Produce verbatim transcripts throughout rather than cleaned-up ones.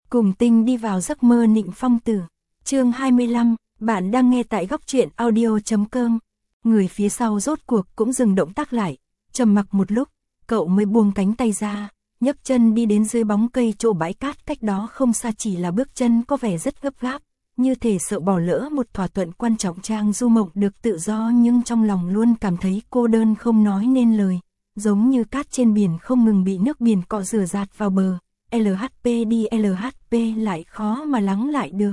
Cùng Tinh đi vào giấc mơ Nịnh Phong Tử. Chương hai mươi lăm, bạn đang nghe tại góc truyện audio chấm com. Người phía sau rốt cuộc cũng dừng động tác lại, trầm mặc một lúc, cậu mới buông cánh tay ra, nhấc chân đi đến dưới bóng cây chỗ bãi cát cách đó không xa, chỉ là bước chân có vẻ rất gấp gáp, như thể sợ bỏ lỡ một thỏa thuận quan trọng. Trang Du Mộng được tự do nhưng trong lòng luôn cảm thấy cô đơn không nói nên lời, giống như cát trên biển không ngừng bị nước biển cọ rửa dạt vào bờ. lờ hát pê đi lờ hát pê lại khó mà lắng lại được.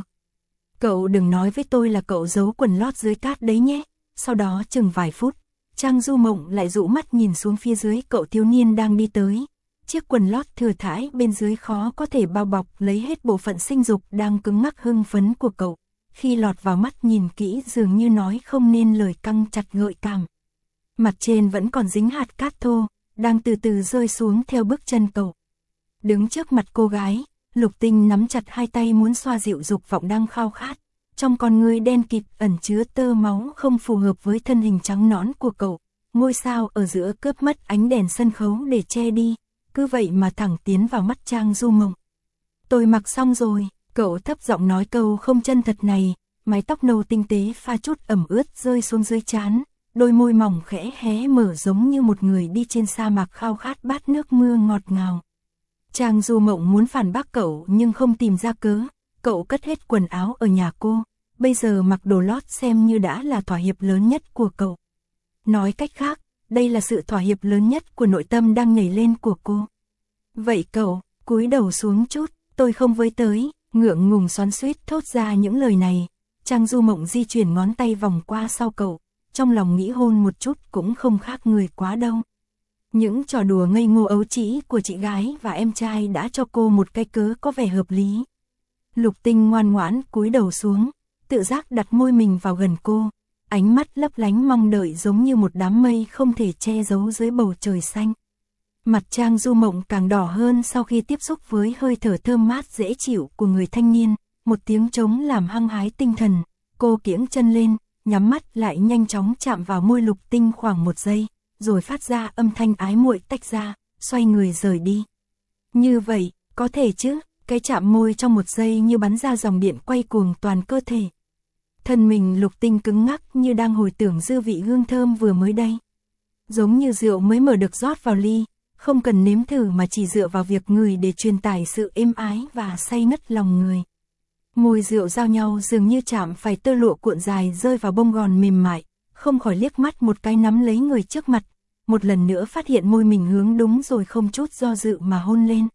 Cậu đừng nói với tôi là cậu giấu quần lót dưới cát đấy nhé. Sau đó chừng vài phút, Trang Du Mộng lại dụ mắt nhìn xuống phía dưới cậu thiếu niên đang đi tới. Chiếc quần lót thừa thãi bên dưới khó có thể bao bọc lấy hết bộ phận sinh dục đang cứng ngắc hưng phấn của cậu. Khi lọt vào mắt nhìn kỹ dường như nói không nên lời, căng chặt gợi cảm. Mặt trên vẫn còn dính hạt cát thô, đang từ từ rơi xuống theo bước chân cậu. Đứng trước mặt cô gái, Lục Tinh nắm chặt hai tay muốn xoa dịu dục vọng đang khao khát. Trong con ngươi đen kịt ẩn chứa tơ máu không phù hợp với thân hình trắng nõn của cậu. Ngôi sao ở giữa cướp mất ánh đèn sân khấu để che đi, cứ vậy mà thẳng tiến vào mắt Trang Du Mộng. Tôi mặc xong rồi, cậu thấp giọng nói câu không chân thật này, mái tóc nâu tinh tế pha chút ẩm ướt rơi xuống dưới trán, đôi môi mỏng khẽ hé mở giống như một người đi trên sa mạc khao khát bát nước mưa ngọt ngào. Trang Du Mộng muốn phản bác cậu nhưng không tìm ra cớ, cậu cất hết quần áo ở nhà cô, bây giờ mặc đồ lót xem như đã là thỏa hiệp lớn nhất của cậu. Nói cách khác, đây là sự thỏa hiệp lớn nhất của nội tâm đang nhảy lên của cô. Vậy cậu, cúi đầu xuống chút, tôi không với tới, ngượng ngùng xoắn xuýt thốt ra những lời này. Trang Du Mộng di chuyển ngón tay vòng qua sau cậu, trong lòng nghĩ hôn một chút cũng không khác người quá đâu. Những trò đùa ngây ngô ấu trĩ của chị gái và em trai đã cho cô một cái cớ có vẻ hợp lý. Lục Tinh ngoan ngoãn cúi đầu xuống, tự giác đặt môi mình vào gần cô, ánh mắt lấp lánh mong đợi giống như một đám mây không thể che giấu dưới bầu trời xanh. Mặt Trang Du Mộng càng đỏ hơn sau khi tiếp xúc với hơi thở thơm mát dễ chịu của người thanh niên, một tiếng trống làm hăng hái tinh thần, cô kiễng chân lên, nhắm mắt lại nhanh chóng chạm vào môi Lục Tinh khoảng một giây, rồi phát ra âm thanh ái muội tách ra, xoay người rời đi. Như vậy, có thể chứ? Cái chạm môi trong một giây như bắn ra dòng điện quay cuồng toàn cơ thể. Thân mình Lục Tinh cứng ngắc như đang hồi tưởng dư vị hương thơm vừa mới đây. Giống như rượu mới mở được rót vào ly, không cần nếm thử mà chỉ dựa vào việc ngửi để truyền tải sự êm ái và say ngất lòng người. Môi rượu giao nhau dường như chạm phải tơ lụa cuộn dài rơi vào bông gòn mềm mại, không khỏi liếc mắt một cái nắm lấy người trước mặt, một lần nữa phát hiện môi mình hướng đúng rồi không chút do dự mà hôn lên.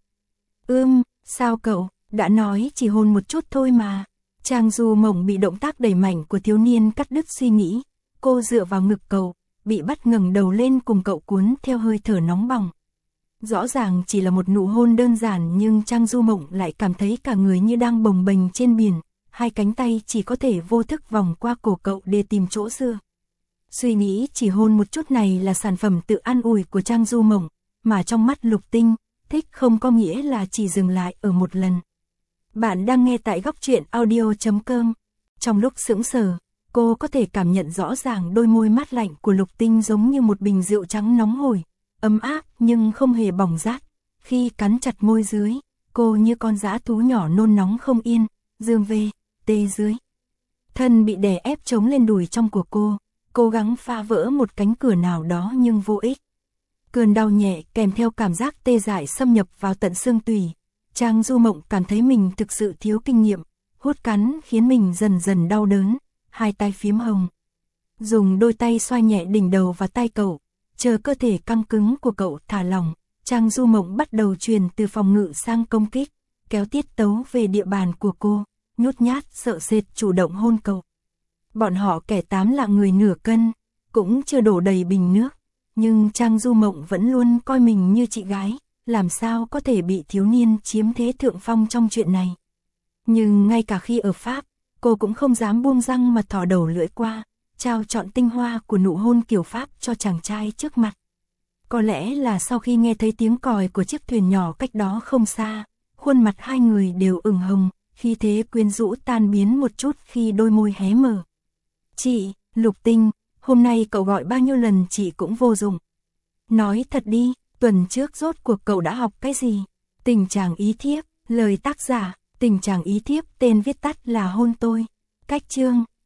Ưm, sao cậu, đã nói chỉ hôn một chút thôi mà. Trang Du Mộng bị động tác đẩy mạnh của thiếu niên cắt đứt suy nghĩ, cô dựa vào ngực cậu, bị bắt ngẩng đầu lên cùng cậu cuốn theo hơi thở nóng bỏng. Rõ ràng chỉ là một nụ hôn đơn giản nhưng Trang Du Mộng lại cảm thấy cả người như đang bồng bềnh trên biển, hai cánh tay chỉ có thể vô thức vòng qua cổ cậu để tìm chỗ dựa. Suy nghĩ chỉ hôn một chút này là sản phẩm tự an ủi của Trang Du Mộng, mà trong mắt Lục Tinh, thích không có nghĩa là chỉ dừng lại ở một lần. Bạn đang nghe tại góc truyện audio chấm com. Trong lúc sững sờ, cô có thể cảm nhận rõ ràng đôi môi mát lạnh của Lục Tinh giống như một bình rượu trắng nóng hổi, ấm áp nhưng không hề bỏng rát. Khi cắn chặt môi dưới, cô như con dã thú nhỏ nôn nóng không yên, dương về, tê dưới. Thân bị đè ép chống lên đùi trong của cô, cố gắng phá vỡ một cánh cửa nào đó nhưng vô ích. Cơn đau nhẹ kèm theo cảm giác tê dại xâm nhập vào tận xương tủy. Trang Du Mộng cảm thấy mình thực sự thiếu kinh nghiệm, hút cắn khiến mình dần dần đau đớn, hai tay phím hồng. Dùng đôi tay xoa nhẹ đỉnh đầu và tay cậu, chờ cơ thể căng cứng của cậu thả lỏng, Trang Du Mộng bắt đầu truyền từ phòng ngự sang công kích, kéo tiết tấu về địa bàn của cô, nhút nhát sợ sệt chủ động hôn cậu. Bọn họ kẻ tám là người nửa cân, cũng chưa đổ đầy bình nước, nhưng Trang Du Mộng vẫn luôn coi mình như chị gái, làm sao có thể bị thiếu niên chiếm thế thượng phong trong chuyện này. Nhưng ngay cả khi ở Pháp, cô cũng không dám buông răng mà thò đầu lưỡi qua, trao trọn tinh hoa của nụ hôn kiểu Pháp cho chàng trai trước mặt. Có lẽ là sau khi nghe thấy tiếng còi của chiếc thuyền nhỏ cách đó không xa, khuôn mặt hai người đều ửng hồng, khi thế quyến rũ tan biến một chút khi đôi môi hé mở. Chị, Lục Tinh, hôm nay cậu gọi bao nhiêu lần chị cũng vô dụng. Nói thật đi, tuần trước rốt cuộc cậu đã học cái gì? Tình chàng ý thiếp, lời tác giả, Tình chàng ý thiếp tên viết tắt là hôn tôi. Cách chương